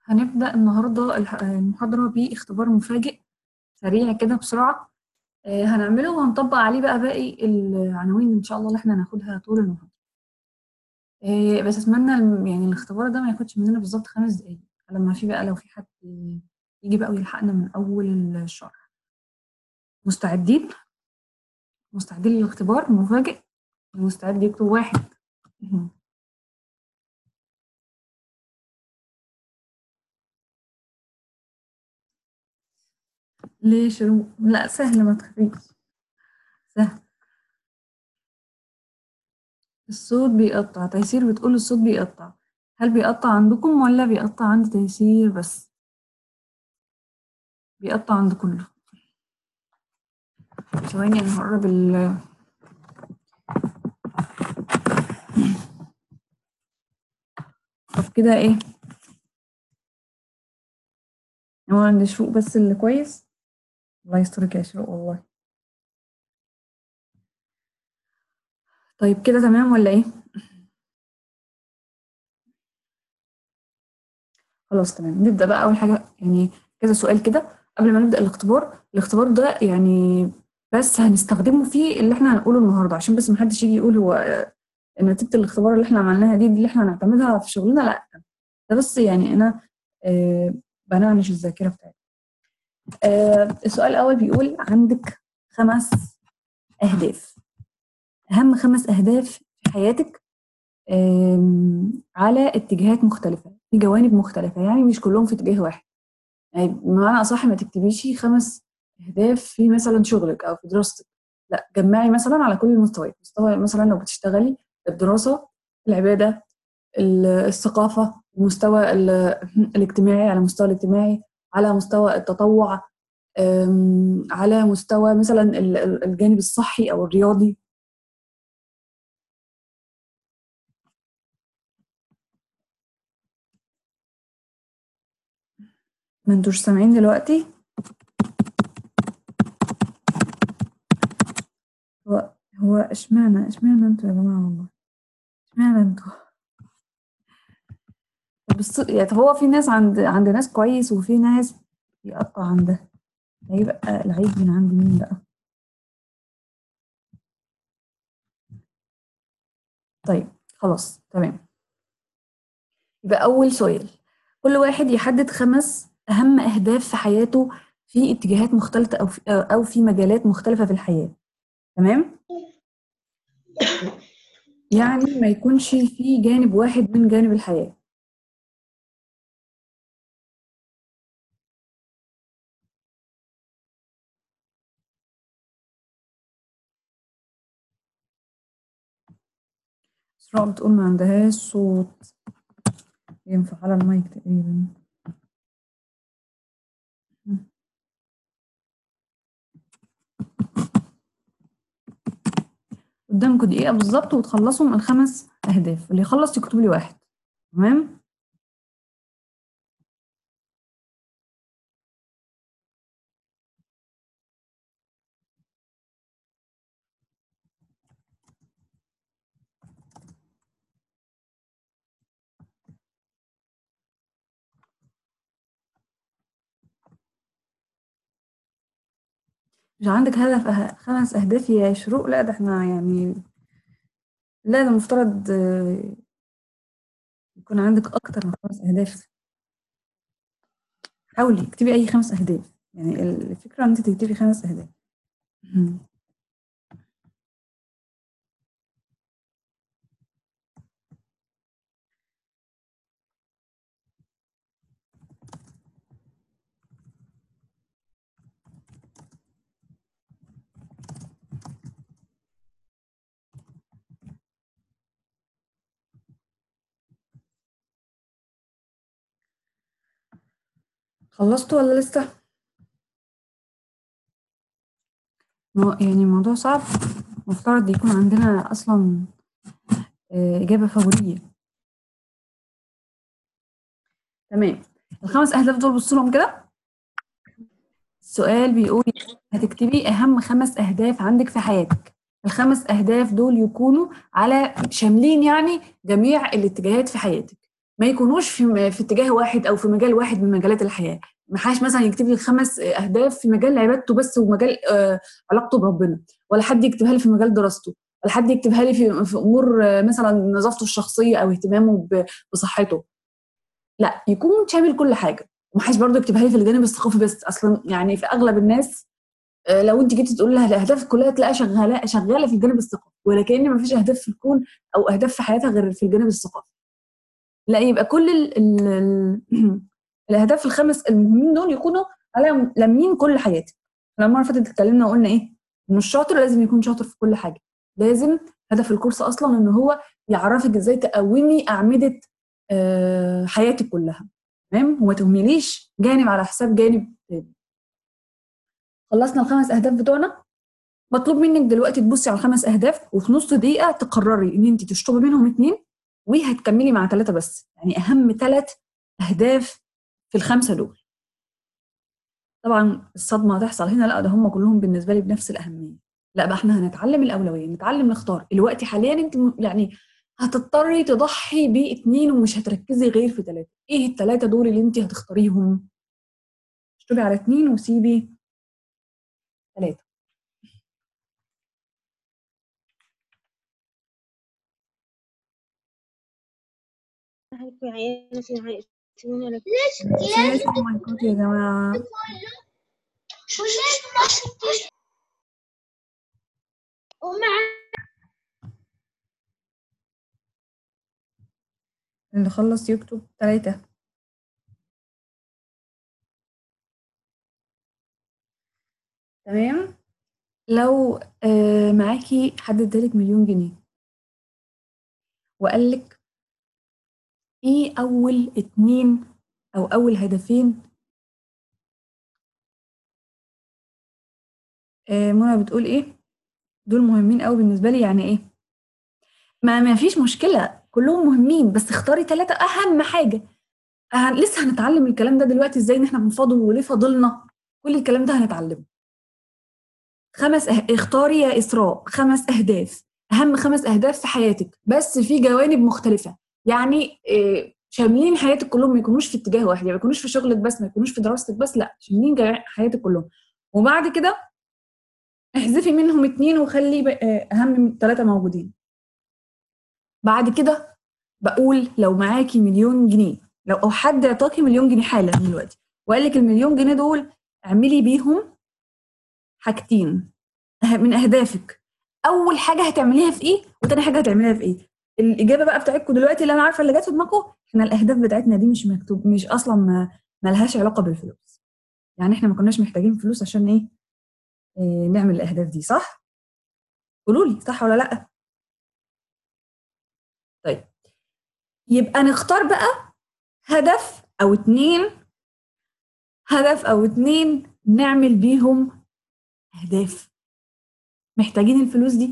هنبدأ النهاردة المحاضرة باختبار مفاجئ سريع كده بسرعة. هنعمله وهنطبق عليه بقى باقي العناوين إن شاء الله اللي احنا هناخدها طول المحاضرة. بس أتمنى يعني الاختبار ده ما ياخدش مننا بالظبط 5 دقايق، لما في بقى لو في حد يجي بقى ويلحقنا من أول الشرح. مستعدين؟ مستعدين للاختبار المفاجئ؟ مستعد يكتب واحد. ليه شروق؟ لا سهل، ما تخافيش، سهل. الصوت بيقطع. تيسير بتقول الصوت بيقطع. هل بيقطع عندكم ولا بيقطع عند تيسير بس؟ بيقطع عند كله. ثواني انا هقرب طب كده ايه؟ هو عند شروق بس اللي كويس. الله يسترك يا شروق والله. طيب كده تمام ولا ايه؟ خلاص تمام، نبدأ بقى أول حاجة. يعني كذا سؤال كده قبل ما نبدأ الاختبار ده يعني بس هنستخدمه فيه اللي احنا هنقوله النهارده، عشان بس محدش يجي يقول هو نتيجة الاختبار اللي احنا عملناها دي اللي احنا هنعتمدها في شغلنا. لا، ده بس يعني أنا بنعنش الذاكرة بتاعتي. السؤال الأول بيقول عندك 5 أهداف، أهم 5 أهداف في حياتك، على اتجاهات مختلفة، في جوانب مختلفة، يعني مش كلهم في اتجاه واحد. يعني بمعنى أصح ما تكتبيش 5 أهداف في مثلا شغلك أو في دراستك، لا جمعي مثلا على كل المستويات. مستوى مثلا لو بتشتغلي، الدراسة، العبادة، الثقافة، المستوى الاجتماعي، على مستوى الاجتماعي، على مستوى التطوع، على مستوى مثلا الجانب الصحي أو الرياضي. ما انتوش سامعين دلوقتي؟ هو اشمعنى انتوا يا جماعة والله، اشمعنى انتوا؟ بس يعني هو في ناس عند ناس كويس، وفي ناس بيقطع عندها. هيبقى العيب من عند مين بقى؟ طيب خلاص تمام. يبقى أول سؤال، كل واحد يحدد 5 أهم أهداف في حياته في اتجاهات مختلفة أو في مجالات مختلفة في الحياة. تمام؟ يعني ما يكونش في جانب واحد من جانب الحياة. إسراء بتقول ما عندهاش صوت، ينفع على المايك تقريبا. قدامكم دقيقة بالظبط وتخلصوا من ال5 أهداف، اللي يخلص يكتب لي واحد. تمام؟ مش عندك هدف 5 أهداف يا شروق؟ لا ده احنا يعني، لا ده المفترض يكون عندك أكتر من 5 أهداف. حاولي اكتبي أي 5 أهداف، يعني الفكرة إن أنت تكتبي 5 أهداف. مم. خلصتوا ولا لسه؟ يعني الموضوع صعب، مفترض يكون عندنا أصلا إجابة فورية. تمام، ال5 أهداف دول بصوا لهم كده. السؤال بيقول هتكتبي أهم 5 أهداف عندك في حياتك. ال5 أهداف دول يكونوا على شاملين يعني جميع الاتجاهات في حياتك. ما يكونوش في اتجاه واحد او في مجال واحد من مجالات الحياه. ما حدش مثلا يكتب لي 5 اهداف في مجال عبادته بس ومجال علاقته بربنا، ولا حد يكتبها لي في مجال دراسته، ولا حد يكتبها لي في امور مثلا نظافته الشخصيه او اهتمامه بصحته. لا، يكون شامل كل حاجه. ومحدش برضه يكتبها لي في الجانب الثقافي بس. اصلا يعني في اغلب الناس لو انت جيتي تقول لها الاهداف كلها تلاقيها شغاله في الجانب الثقافي، ولكن ما فيش اهداف في الكون او اهداف في حياتها غير في الجانب الثقافي. لا، يبقى كل الاهداف ال5 المهمين دول يكونوا على لامين كل حياتك. لما المره اللي فاتت اتكلمنا وقلنا ايه؟ ان الشاطر لازم يكون شاطر في كل حاجه. لازم هدف الكورس اصلا ان هو يعرفك ازاي تقومي اعمده حياتك كلها. تمام، وما تهمليش جانب على حساب جانب تاني. خلصنا ال5 اهداف بتوعنا. مطلوب منك دلوقتي تبصي على ال5 اهداف، وفي نص دقيقه تقرري ان انت تشطبي منهم 2 وهتكملي مع 3 بس. يعني اهم 3 اهداف في ال5 دول. طبعا الصدمه هتحصل هنا، لا ده هم كلهم بالنسبه لي بنفس الاهميه. لا بقى احنا هنتعلم الاولويه، نتعلم نختار. الوقت حاليا انت يعني هتضطري تضحي ب2 ومش هتركزي غير في 3. ايه ال3 دول اللي انت هتختاريهم؟ اشطبي على 2 وسيبي 3. ليش المايكات يا جماعه؟ اللي خلص يكتب 3. تمام. لو معاكي حد ادالك 1,000,000 جنيه وقالك ايه اول 2 او اول هدفين؟ منى بتقول ايه؟ دول مهمين قوي بالنسبه لي. يعني ايه؟ ما فيش مشكله، كلهم مهمين، بس اختاري 3 اهم حاجه. لسه هنتعلم الكلام ده دلوقتي، ازاي ان احنا بنفاضل وليه فاضلنا. كل الكلام ده هنتعلمه. اختاري يا إسراء 5 أهداف، أهم 5 أهداف في حياتك، بس في جوانب مختلفة. يعني شاملين حياتك كلهم، ما يكونوش في اتجاه واحد. يعني ما يكونوش في شغلك بس، ما يكونوش في دراستك بس، لا شاملين حياتك كلهم. وبعد كده احذفي منهم 2 وخلي أهم 3 موجودين. بعد كده بقول لو معاكي 1,000,000 جنيه، لو أو حد اعطاكي 1,000,000 جنيه حالا دلوقتي وقال لك ال1,000,000 جنيه دول اعملي بيهم حاجتين من اهدافك. اول حاجه هتعمليها في ايه، وتاني حاجه هتعمليها في ايه؟ الاجابه بقى بتاعتكم دلوقتي اللي انا عارفه اللي جت في دماغكم، احنا الاهداف بتاعتنا دي مش مكتوب، مش اصلا ما لهاش علاقه بالفلوس. يعني احنا ما كناش محتاجين فلوس عشان ايه نعمل الاهداف دي، صح؟ قولوا لي صح ولا لا. طيب، يبقى نختار بقى هدف او 2. هدف او 2 نعمل بيهم اهداف. محتاجين الفلوس دي.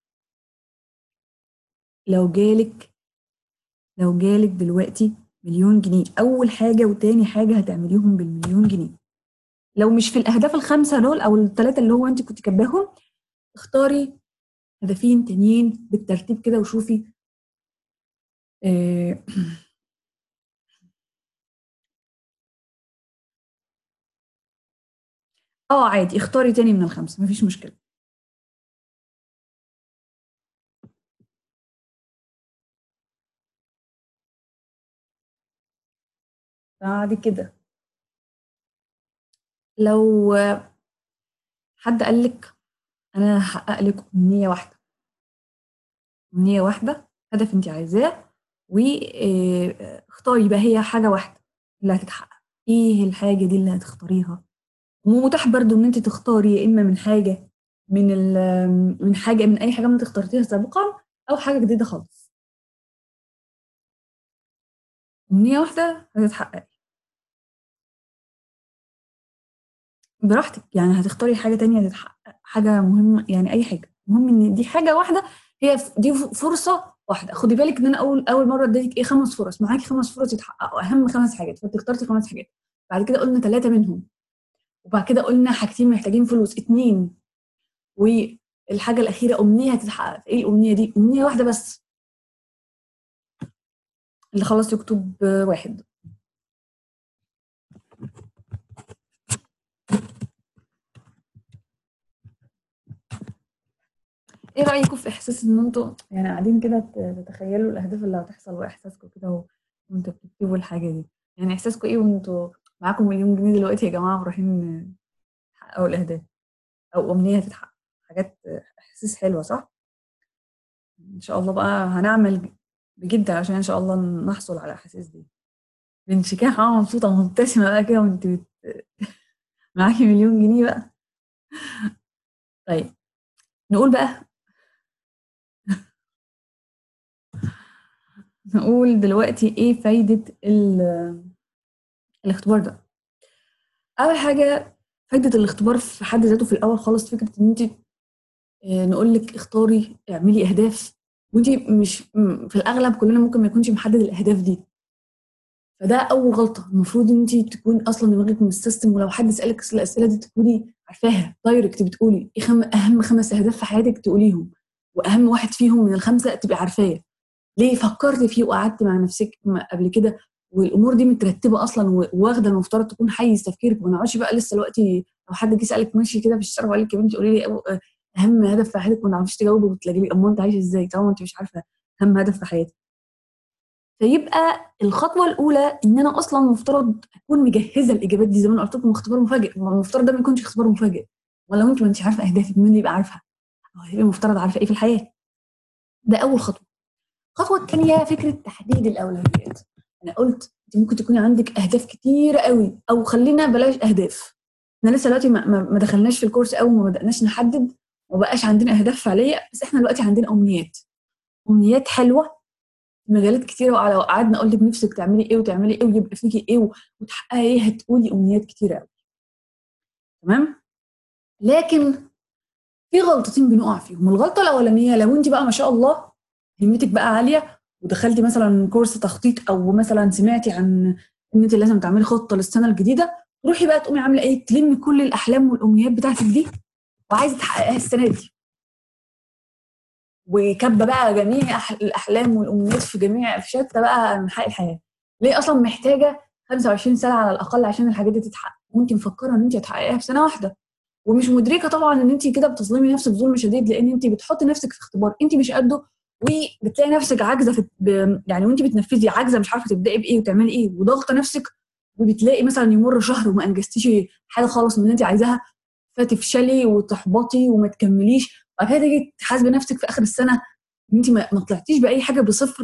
لو جالك لو جالك دلوقتي 1,000,000 جنيه، أول حاجة وتاني حاجة هتعمليهم بال1,000,000 جنيه. لو مش في الأهداف ال5 دول أو ال3 اللي هو أنت كنت كاتباهم، اختاري هدفين تانيين بالترتيب كده وشوفي. آه عادي، اختاري تاني من ال5، مفيش مشكلة. بعد كده لو حد قال لك أنا هحقق لك أمنية واحدة، أمنية واحدة، هدف أنت عايزاه، واختاري بقى هي حاجة واحدة اللي هتتحقق. ايه الحاجة دي اللي هتختاريها؟ ومتاح برضو ان انت تختاري يا اما من حاجه من اي حاجه ما انت اخترتيها سابقا، او حاجه جديده خالص. امنيه واحده هتتحقق براحتك. يعني هتختاري حاجه تانية تتحقق، حاجه مهمه، يعني اي حاجه، المهم ان دي حاجه واحده. هي دي فرصه واحده. خدي بالك ان انا اول مره اديتك ايه 5 فرص، معاكي 5 فرص يتحققوا اهم 5 حاجات، فانت اخترتي 5 حاجات. بعد كده قلنا 3 منهم، وبعد كده قلنا حاجتين محتاجين فلوس 2، والحاجه الاخيره امنيه هتتحقق. ايه الامنيه دي؟ امنيه واحده بس. اللي خلص يكتب واحد. ايه رأيكم في احساس ان انتوا يعني قاعدين كده تتخيلوا الاهداف اللي هتحصل واحساسكم كده وانتوا بتكتبوا الحاجة دي؟ يعني احساسكم ايه وانتوا معاكم مليون جنيه دلوقتي يا جماعة ورايحين تحققوا الاهداف او امنية تتحقق؟ حاجات احساس حلوة صح؟ ان شاء الله بقى هنعمل بجد عشان ان شاء الله نحصل على الاحاسيس دي. بنت شكاحة مبسوطة ومبتسمة بقى كده وانت معاكي مليون جنيه بقى. طيب نقول بقى، نقول دلوقتي ايه فايدة الاختبار ده. اول حاجة فايدة الاختبار في حد ذاته في الاول خالص فكرة ان انت نقول لك اختاري اعملي اهداف وانت مش في الاغلب كلنا ممكن ما يكونش محدد الاهداف دي. فده اول غلطة، المفروض ان انت تكون اصلا دماغك من السيستم، ولو حد سألك الاسئلة دي تكوني عارفاها دايركت، بتقولي ايه اهم 5 اهداف في حياتك تقوليهم، واهم واحد فيهم من ال5 تبقي عارفاه. ليه فكرت فيه وقعدت مع نفسك قبل كده، والامور دي مترتبه اصلا واخده المفترض تكون حيز تفكيرك، ما نقعدش بقى لسه دلوقتي لو حد جه سالك ماشي كده في الشارع وقال لك يا بنتي قولي لي اهم هدف في حياتك وما تعرفيش تجاوبي وتلاقي لي امال انت عايشه ازاي طالما انت مش عارفه اهم هدف في حياتك. فيبقى الخطوه الاولى ان انا اصلا مفترض اكون مجهزه الاجابات دي، زي ما انا قلت لكم اختبار مفاجئ، المفترض ده ما يكونش اختبار مفاجئ، ولو انت ما انتش عارفه اهدافك مين اللي يبقى عارفها؟ هو هيبقى المفترض عارفه ايه في الحياه. ده اول خطوه. الخطوة التانية فكرة تحديد الأولويات. أنا قلت أنت ممكن تكوني عندك أهداف كتيرة قوي، أو خلينا بلاش أهداف. إحنا لسه دلوقتي ما دخلناش في الكورس أو ما بدأناش نحدد، وما بقاش عندنا أهداف فعلية، بس إحنا دلوقتي عندنا أمنيات. أمنيات حلوة في مجالات كتيرة، ولو قعدنا أقول لك نفسك تعملي إيه وتعملي إيه ويبقى فيكي إيه وتحققي إيه، هتقولي أمنيات كتيرة قوي. تمام؟ لكن في غلطتين بنقع فيهم. الغلطة الأولانية لو أنت بقى ما شاء الله همتك بقى عالية ودخلتي مثلا كورس تخطيط، أو مثلا سمعتي عن إن أنت لازم تعملي خطة للسنة الجديدة، تروحي بقى تقومي عاملة إيه؟ تلمي كل الأحلام والأمنيات بتاعتك دي وعايزة تحققيها السنة دي، وكاتبة بقى جميع الأحلام والأمنيات في شتى بقى أنحاء الحياة. ليه أصلا محتاجة 25 سنة على الأقل عشان الحاجات دي تتحقق، وأنت مفكرة إن أنت هتحققيها في سنة واحدة؟ ومش مدركه طبعا ان انت كده بتظلمي نفسك ظلم شديد، لان انت بتحطي نفسك في اختبار انت مش قده، وبتلاقي نفسك عاجزه يعني وانت بتنفذي عاجزه مش عارفه تبداي بايه وتعملي ايه وضاغطه نفسك، وبتلاقي مثلا يمر شهر وما انجزتيش حاجه خالص من اللي انت عايزاها، فتفشلي وتحبطي وما تكمليش، وبعد كده تيجي تحاسبي نفسك في اخر السنه ان انت ما طلعتيش باي حاجه بصفر.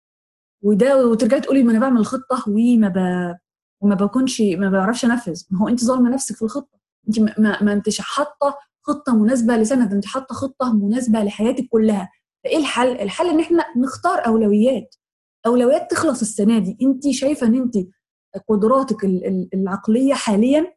وترجعي تقولي ما انا بعمل خطه وما بكونش ما بعرفش انفذ. ما هو انت ظالمه نفسك في الخطه، انت ما انتش حاطه خطه مناسبه لسنه، ده انت حاطه خطه مناسبه لحياتك كلها. فايه الحل؟ الحل ان احنا نختار اولويات. اولويات تخلص السنه دي. انت شايفه ان انت قدراتك العقليه حاليا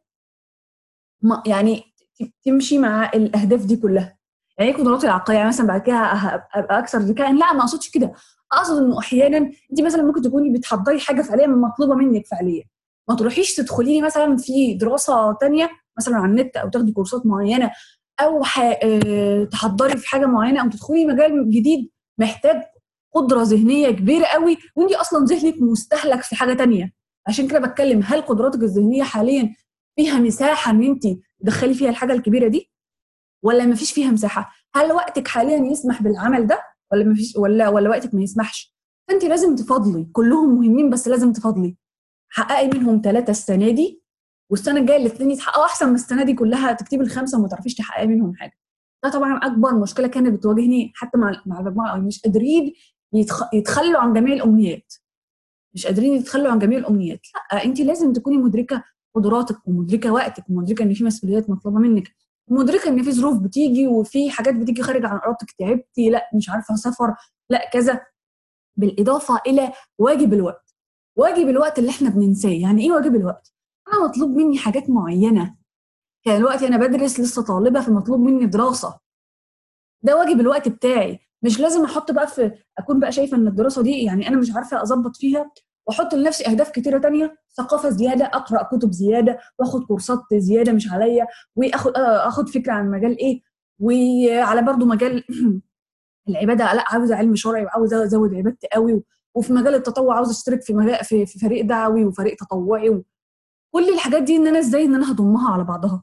يعني تمشي مع الاهداف دي كلها. يعني ايه قدراتي العقليه؟ يعني مثلا بعد كده ابقى اكثر ذكاء؟ لا ما اقصدش كده. اقصد انه احيانا انت مثلا ممكن تكوني بتحضري حاجه فعليا مطلوبه منك فعليا، ما تروحيش تدخلي لي مثلا في دراسه تانية مثلا على النت، او تاخدي كورسات معينه، او تحضري في حاجه معينه، او تدخلي مجال جديد محتاج قدره ذهنيه كبيره قوي، وانت اصلا ذهنك مستهلك في حاجه تانية. عشان كده بتكلم، هل قدراتك الذهنيه حاليا فيها مساحه ان انت تدخلي فيها الحاجه الكبيره دي، ولا ما فيش فيها مساحه؟ هل وقتك حاليا يسمح بالعمل ده، ولا ما فيش، ولا وقتك ما يسمحش؟ فانت لازم تفضلي، كلهم مهمين بس لازم تفضلي. حققي منهم 3 السنه دي، والسنه الجايه الاثنين يتحققوا احسن من السنه دي كلها تكتبي ال5 وما تعرفيش تحققي منهم حاجه. ده طبعا اكبر مشكله كانت بتواجهني حتى مع المجموعه، مش قادرين يتخلوا عن جميع الامنيات. مش قادرين يتخلوا عن جميع الامنيات. لا، انت لازم تكوني مدركه قدراتك، ومدركه وقتك، ومدركه ان في مسؤوليات مطلوبه منك، ومدركه ان في ظروف بتيجي وفي حاجات بتيجي خارج عن ارادتك، تعبتي، لا مش عارفه سفر، لا كذا. بالاضافه الى واجب الوقت. واجب الوقت اللي احنا بننساه. يعني ايه واجب الوقت؟ انا مطلوب مني حاجات معينه، كان دلوقتي انا بدرس لسه طالبه فمطلوب مني دراسه، ده واجب الوقت بتاعي. مش لازم احط بقى في اكون بقى شايفه ان الدراسه دي يعني انا مش عارفه اظبط فيها، واحط لنفسي اهداف كتيره تانية، ثقافه زياده، اقرا كتب زياده، واخد كورسات زياده مش عليا، واخد اخد فكره عن مجال ايه، وعلى برضو مجال العباده، لا عاوزه علم شرعي وعاوزه ازود عبادتي قوي، وفي مجال التطوع عاوزه اشترك في مجال في فريق دعوي وفريق تطوعي، كل الحاجات دي ان انا ازاي ان انا هضمها على بعضها.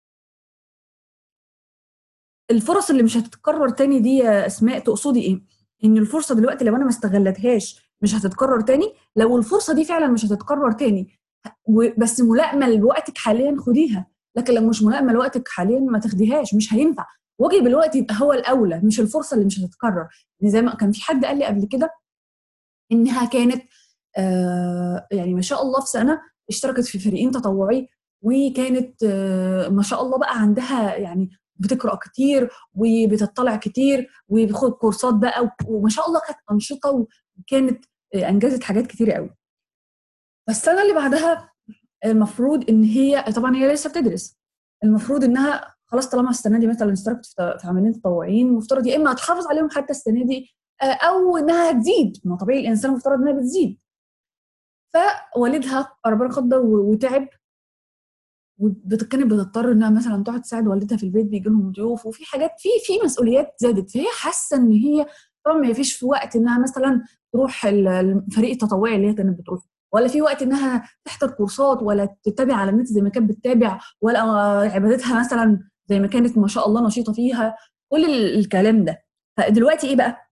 الفرص اللي مش هتتكرر تاني دي يا اسماء تقصدي ايه؟ ان الفرصه دلوقتي لو انا ما استغلتهاش مش هتتكرر تاني؟ لو الفرصه دي فعلا مش هتتكرر تاني بس ملائمه لوقتك حاليا خديها، لكن لو مش ملائمه لوقتك حاليا ما تاخديهاش، مش هينفع. واجب الوقت يبقى هو الاولى مش الفرصه اللي مش هتتكرر. يعني زي ما كان في حد قال لي قبل كده انها كانت يعني ما شاء الله في سنه اشتركت في فريقين تطوعي، وكانت ما شاء الله بقى عندها يعني بتقرا كتير وبتطلع كتير وبتاخد كورسات بقى، وما شاء الله كانت انشطه وكانت انجزت حاجات كتيره قوي. فالسنه اللي بعدها المفروض ان هي طبعا هي لسه بتدرس، المفروض انها خلاص طالما السنه دي مثلا اشتركت في عملين تطوعيين، المفترض يا اما هتحافظ عليهم حتى السنه دي او انها هتزيد، ما طبيعي الانسان المفترض انها بتزيد. فوالدها ربنا قدر وتعب، وكانت بتضطر انها مثلا تقعد تساعد والدتها في البيت، بيجي لهم ضيوف وفي حاجات في مسؤوليات زادت، فهي حاسه ان هي طبعا ما فيش في وقت انها مثلا تروح الفريق التطوعي اللي هي كانت بتروح، ولا في وقت انها تحضر كورسات ولا تتابع على النت زي ما كانت بتتابع، ولا عبادتها مثلا زي ما كانت ما شاء الله نشيطه فيها، كل الكلام ده. فدلوقتي ايه بقى؟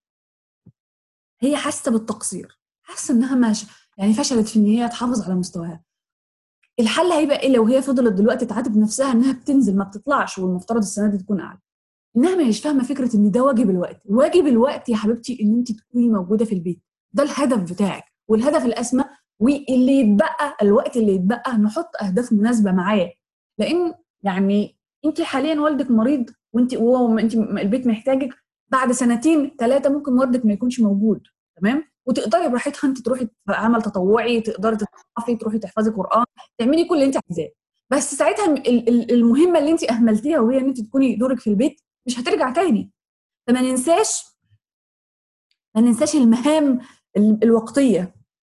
هي حاسه بالتقصير، حاسه انها ماشي يعني فشلت في ان هي تحافظ على مستواها. الحل هيبقى ايه لو هي فضلت دلوقتي تعاتب نفسها انها بتنزل ما بتطلعش والمفترض السنه دي تكون اعلى؟ انها مش فاهمه فكره ان ده واجب الوقت. واجب الوقت يا حبيبتي ان انت تكوني موجوده في البيت، ده الهدف بتاعك والهدف الاسمى، واللي يتبقى الوقت اللي يتبقى نحط اهداف مناسبه معاه. لان يعني انت حاليا والدك مريض وانت البيت محتاجك، بعد سنتين ثلاثه ممكن والدك ما يكونش موجود، تمام؟ وتقدري براحتها انت تروحي في عمل تطوعي، تقدري تتصحفي، تروحي تحفظي قران، تعملي كل اللي انت عايزاه. بس ساعتها المهمه اللي انت اهملتيها وهي ان انت تكوني دورك في البيت مش هترجع تاني. فما ننساش ما ننساش المهام الوقتيه.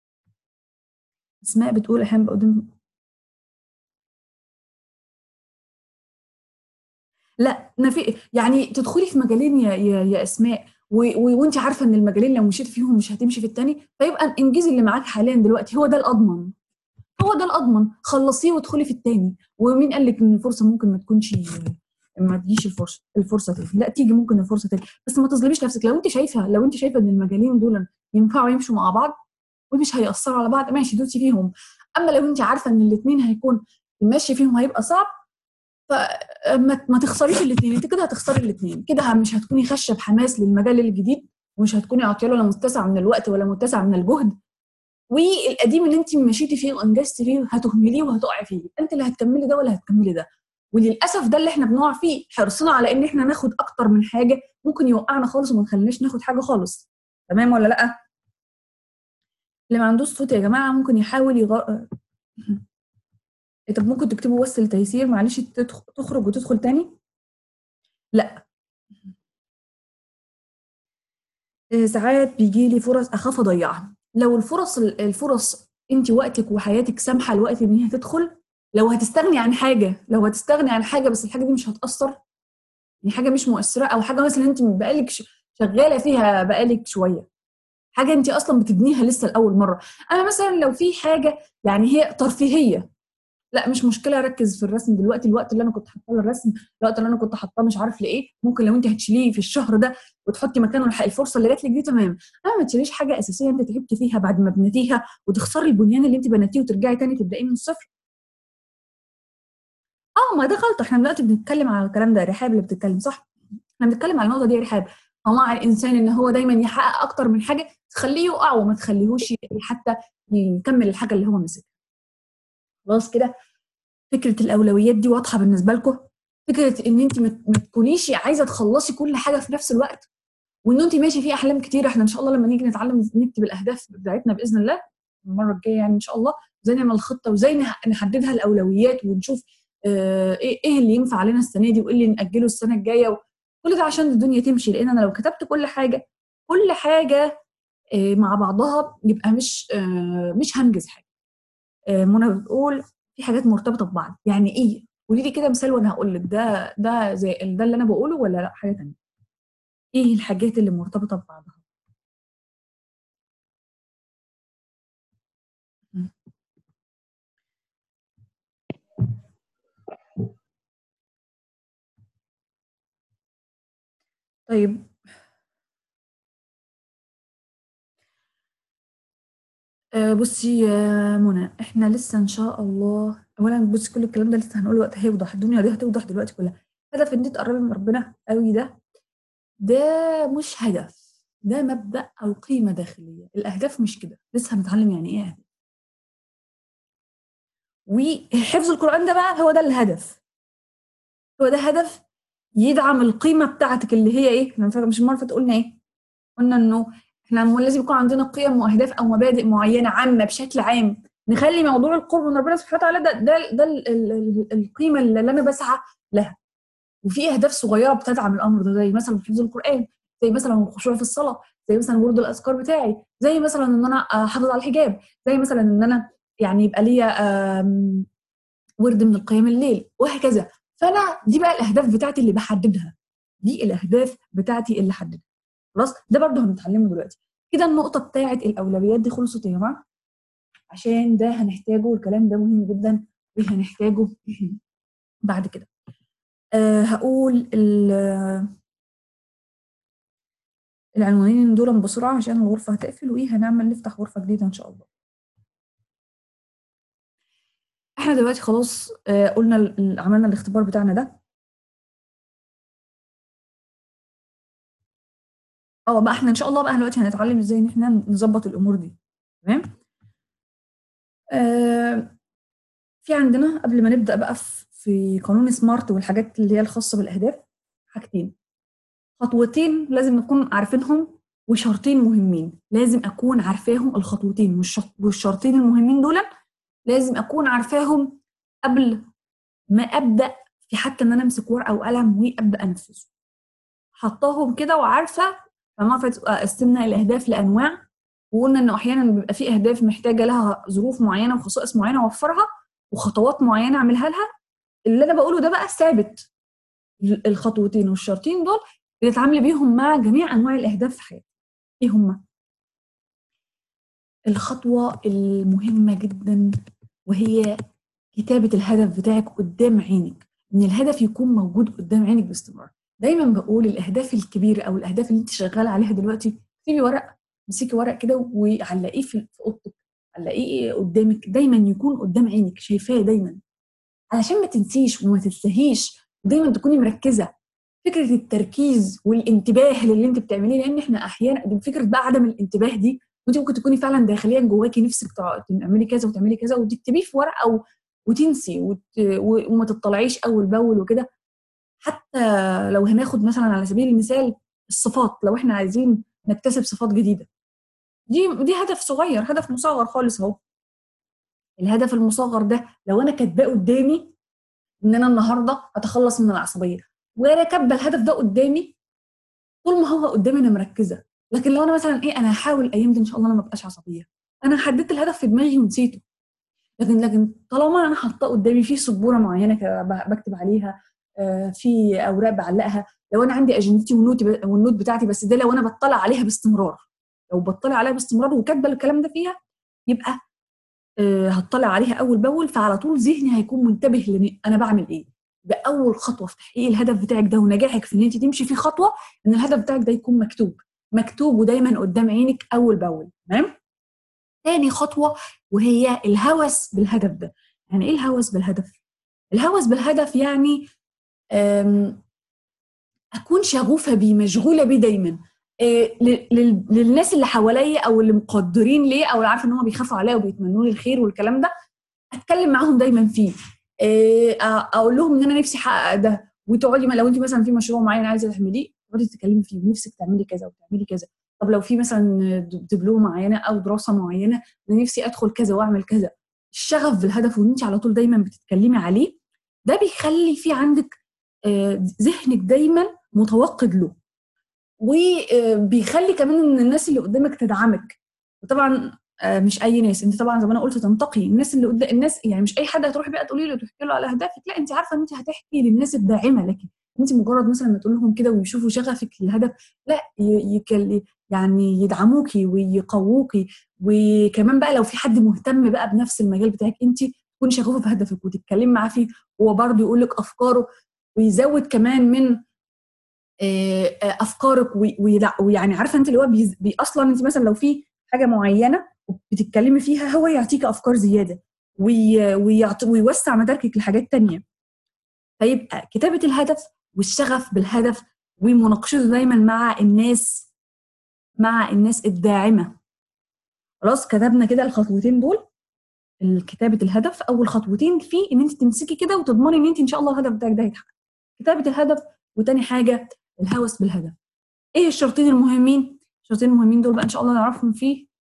اسماء بتقول احيانا بقدم. لا في يعني تدخلي في مجالين يا اسماء وانت عارفه ان المجالين لو مشيتي فيهم مش هتمشي في التاني، فيبقى انجزي اللي معاك حاليا دلوقتي، هو ده الاضمن. هو ده الاضمن، خلصيه وادخلي في التاني. ومين قال لك ان الفرصه ممكن ما تكونش، ما تجيش الفرصه تاني؟ لا تيجي، ممكن الفرصه تاني، بس ما تظلميش نفسك. لو انت شايفه ان المجالين دول ينفعوا يمشوا مع بعض ومش هيأثروا على بعض، ماشي دوسي فيهم. اما لو انت عارفه ان الاثنين هيكون المشي فيهم هيبقى صعب، فما تخسريش الاثنين. انت كده هتخسري الاثنين، كده مش هتكوني خشه بحماس للمجال الجديد، ومش هتكوني عاطيه له لا متسع من الوقت ولا متسع من الجهد، والقديم اللي انت مشيتي فيه وانجزتي فيه هتهمليه وهتقعي فيه. انت اللي هتكملي ده ولا هتكملي ده؟ وللاسف ده اللي احنا بنقع فيه، حرصنا على ان احنا ناخد اكتر من حاجه ممكن يوقعنا خالص وما نخليناش ناخد حاجه خالص. تمام ولا لا؟ اللي ما عندوش صوت يا جماعه ممكن يحاول طب ممكن تكتبوا بس التيسير، معلش تخرج وتدخل تاني. لا ساعات بيجي لي فرص اخاف اضيعها. لو الفرص انت وقتك وحياتك سامحه الوقت ان هي تدخل، لو هتستغني عن حاجه بس الحاجه دي مش هتاثر، يعني حاجه مش مؤثره، او حاجه مثلا انت بقالك شغاله فيها بقالك شويه، حاجه انت اصلا بتبنيها لسه لاول مره. انا مثلا لو في حاجه يعني هي ترفيهيه، لا مش مشكله اركز في الرسم دلوقتي، الوقت اللي انا كنت حاطاه للرسم، الوقت اللي انا كنت حاطاه مش عارف لايه، ممكن لو انت هتشيليه في الشهر ده وتحطي مكانه الفرصه اللي جات لك دي، تمام. اما ما تشيليش حاجه اساسيه انت تعبتي فيها بعد ما بنيتيها وتخسري البنيان اللي انت بنيتيه وترجعي تاني تبداي من الصفر. اه ما ده غلط. احنا دلوقتي بنتكلم على الكلام ده، رحاب اللي بتتكلم صح، احنا بنتكلم على النقطه دي يا رحاب. طمع الانسان ان هو دايما يحقق اكتر من حاجه تخليه يقع وما تخليهوش حتى يكمل الحاجه اللي هو مسكها. خلاص كده فكره الاولويات دي واضحه بالنسبه لكم؟ فكره ان انت ما تكونيش عايزه تخلصي كل حاجه في نفس الوقت، وان انت ماشي في احلام كتير. احنا ان شاء الله لما نيجي نتعلم نكتب الاهداف بتاعتنا باذن الله المره الجايه يعني ان شاء الله، ازاي نعمل الخطه وازاي نحددها الاولويات ونشوف ايه اللي ينفع علينا السنه دي وايه اللي ناجله السنه الجايه، كل ده عشان الدنيا تمشي. لان انا لو كتبت كل حاجه مع بعضها يبقى مش هنجز حاجه. منى بتقول في حاجات مرتبطه ببعض، يعني ايه؟ قولي لي كده مثال وانا هقول لك ده زي ده اللي انا بقوله ولا لا حاجه تانيه. ايه الحاجات اللي مرتبطه ببعضها؟ طيب بصي يا منى، احنا لسه ان شاء الله، اولا بصي كل الكلام ده لسه هنقوله وقت هيوضح، الدنيا دي هتوضح دلوقتي كلها. هدف ان انت تقربي من ربنا قوي ده مش هدف، ده مبدأ او قيمة داخلية. الاهداف مش كده، لسه هنتعلم يعني ايه اهداف. وحفظ القرآن ده بقى هو ده الهدف، هو ده هدف يدعم القيمة بتاعتك اللي هي ايه. احنا مش المرة اللي فاتت قلنا ايه؟ قلنا انه احنا لازم يكون عندنا قيم واهداف او مبادئ معينه عامه بشكل عام، نخلي موضوع القرب من ربنا سبحانه وتعالى ده القيمه اللي انا بسعى لها. وفي اهداف صغيره بتدعم الامر ده، زي مثلا حفظ القران، زي مثلا الخشوع في الصلاه، زي مثلا ورد الاذكار بتاعي، زي مثلا ان انا احافظ على الحجاب، زي مثلا ان انا يعني يبقى ليا ورد من القيام الليل، وهكذا. فانا دي بقى الاهداف بتاعتي اللي بحددها، دي الاهداف بتاعتي اللي حددها. خلاص، ده برضه هنتعلمه دلوقتي. كده النقطة بتاعت الأولويات دي خلصت يا جماعة، عشان ده هنحتاجه، الكلام ده مهم جدا وهنحتاجه بعد كده. هقول العنوانين دول بسرعة عشان الغرفة هتقفل، وإيه هنعمل نفتح غرفة جديدة إن شاء الله. احنا دلوقتي خلاص قلنا عملنا الاختبار بتاعنا ده. بقى احنا ان شاء الله بقى دلوقتي هنتعلم ازاي ان احنا نظبط الامور دي. تمام. آه في عندنا قبل ما نبدأ بقى في قانون سمارت والحاجات اللي هي الخاصة بالأهداف، حاجتين، خطوتين لازم نكون عارفينهم، وشرطين مهمين لازم أكون عارفاهم. الخطوتين والشرطين المهمين دول لازم أكون عارفاهم قبل ما أبدأ في حتى إن أنا أمسك ورقة وقلم وأبدأ أنفذ. حطاهم كده وعارفة. فما قسمنا الأهداف لأنواع، وقلنا إنه أحيانا بيبقى في أهداف محتاجة لها ظروف معينة وخصائص معينة أوفرها، وخطوات معينة أعملها لها. اللي أنا بقوله ده بقى ثابت، الخطوتين والشرطين دول بتتعاملي بيهم مع جميع انواع الاهداف في حياتك. ايه هما؟ الخطوه المهمه جدا وهي كتابه الهدف بتاعك قدام عينك، ان الهدف يكون موجود قدام عينك باستمرار. دايما بقول الاهداف الكبيره او الاهداف اللي انت شغاله عليها دلوقتي، اكتبي ورق، امسكي ورق كده وعلقيه في اوضتك، علقيه قدامك، دايما يكون قدام عينك شايفاه دايما، علشان ما تنسيش وما تتسهيش، دايما تكوني مركزه. فكره التركيز والانتباه للي انت بتعمليه، لان احنا احيانا فكره بقى عدم الانتباه دي، وانت ممكن تكوني فعلا داخليا جواكي نفسك تعملي كذا وتعملي كذا وتكتبيه في ورقه وتنسي وما تطلعيش اول باول وكده. حتى لو هناخد مثلا على سبيل المثال الصفات، لو احنا عايزين نكتسب صفات جديده، دي هدف صغير، هدف مصغر خالص اهو. الهدف المصغر ده لو انا كاتباه قدامي ان انا النهارده اتخلص من العصبيه، وانا كاتبه الهدف ده قدامي، طول ما هو قدامي انا مركزه. لكن لو انا مثلا ايه، انا هحاول الايام دي ان شاء الله انا ما ابقاش عصبيه، انا حددت الهدف في دماغي ونسيته. لكن طالما انا حاطاه قدامي في سبوره معينه بكتب عليها، في اوراق بعلقها، لو انا عندي اجندتي والنوت بتاعتي، بس ده لو انا بطلع عليها باستمرار، لو بطلع عليها باستمرار وكاتبه الكلام ده فيها، يبقى هطلع عليها اول باول، فعلى طول ذهني هيكون منتبه لان انا بعمل ايه. ده اول خطوه في تحقيق الهدف بتاعك ده ونجاحك في ان انت تمشي فيه خطوه، ان الهدف بتاعك ده يكون مكتوب، مكتوب ودايما قدام عينك اول باول. تمام. تاني خطوه وهي الهوس بالهدف ده. يعني ايه الهوس بالهدف؟ الهوس بالهدف يعني اكون شغوفه بيه، مشغوله بيه دايما، للناس اللي حواليا او اللي مقدرين ليه او اللي عارفه ان هم بيخافوا عليا وبيتمنوا لي الخير والكلام ده، اتكلم معاهم دايما فيه. اقول لهم ان انا نفسي احقق ده، وتقعدي لو انت مثلا في مشروع معين عايزه تعمليه، تقعدي تتكلمي فيه ونفسك تعملي كذا وتعملي كذا. طب لو في مثلا دبلوم معينه او دراسه معينه، انا نفسي ادخل كذا واعمل كذا. الشغف بالهدف وان انت على طول دايما بتتكلمي عليه، ده بيخلي في عندك ذهنك دايما متوقد له، وبيخلي كمان ان الناس اللي قدامك تدعمك. وطبعا مش اي ناس، انت طبعا زي ما انا قلت تنتقي الناس اللي قدام الناس، يعني مش اي حد هتروحي بقى تقولي له تحكي له على اهدافك، لا انت عارفه ان انت هتحكي للناس الداعمه لك. انت مجرد مثلا ما تقول لهم كده ويشوفوا شغفك للهدف، لا يعني يدعموكي ويقووكي. وكمان بقى لو في حد مهتم بقى بنفس المجال بتاعك، انت تكوني شغوفه في هدفك وتتكلمي معاه فيه، وهو برضه يقول لك افكاره، ويزود كمان من افكارك ويعني عارفه انت اللي هو اصلا انت مثلا لو في حاجه معينه بتتكلمي فيها هو يعطيك افكار زياده ويوسع مداركك لحاجات تانية. فيبقى كتابه الهدف والشغف بالهدف ومناقشته دايما مع الناس الداعمه. خلاص كتبنا كده الخطوتين دول. كتابه الهدف اول خطوتين فيه ان انت تمسكي كده وتضمني ان انت ان شاء الله الهدف بتاعك ده هيتحقق. كتابه الهدف. وتاني حاجه الهوس بالهدف. ايه الشرطين المهمين؟ الشرطين المهمين دول بقى ان شاء الله نعرفهم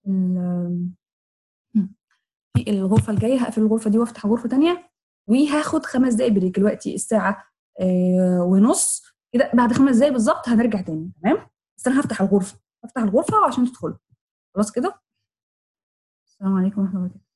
في الغرفه الجايه. هقفل الغرفه دي وافتح غرفه تانية وهاخد 5 دقايق بريك. دلوقتي الساعه ونص كده، بعد 5 دقايق بالظبط هنرجع تاني. تمام؟ بس انا هفتح الغرفه عشان تدخلوا. خلاص كده. السلام عليكم ورحمه الله وبركاته.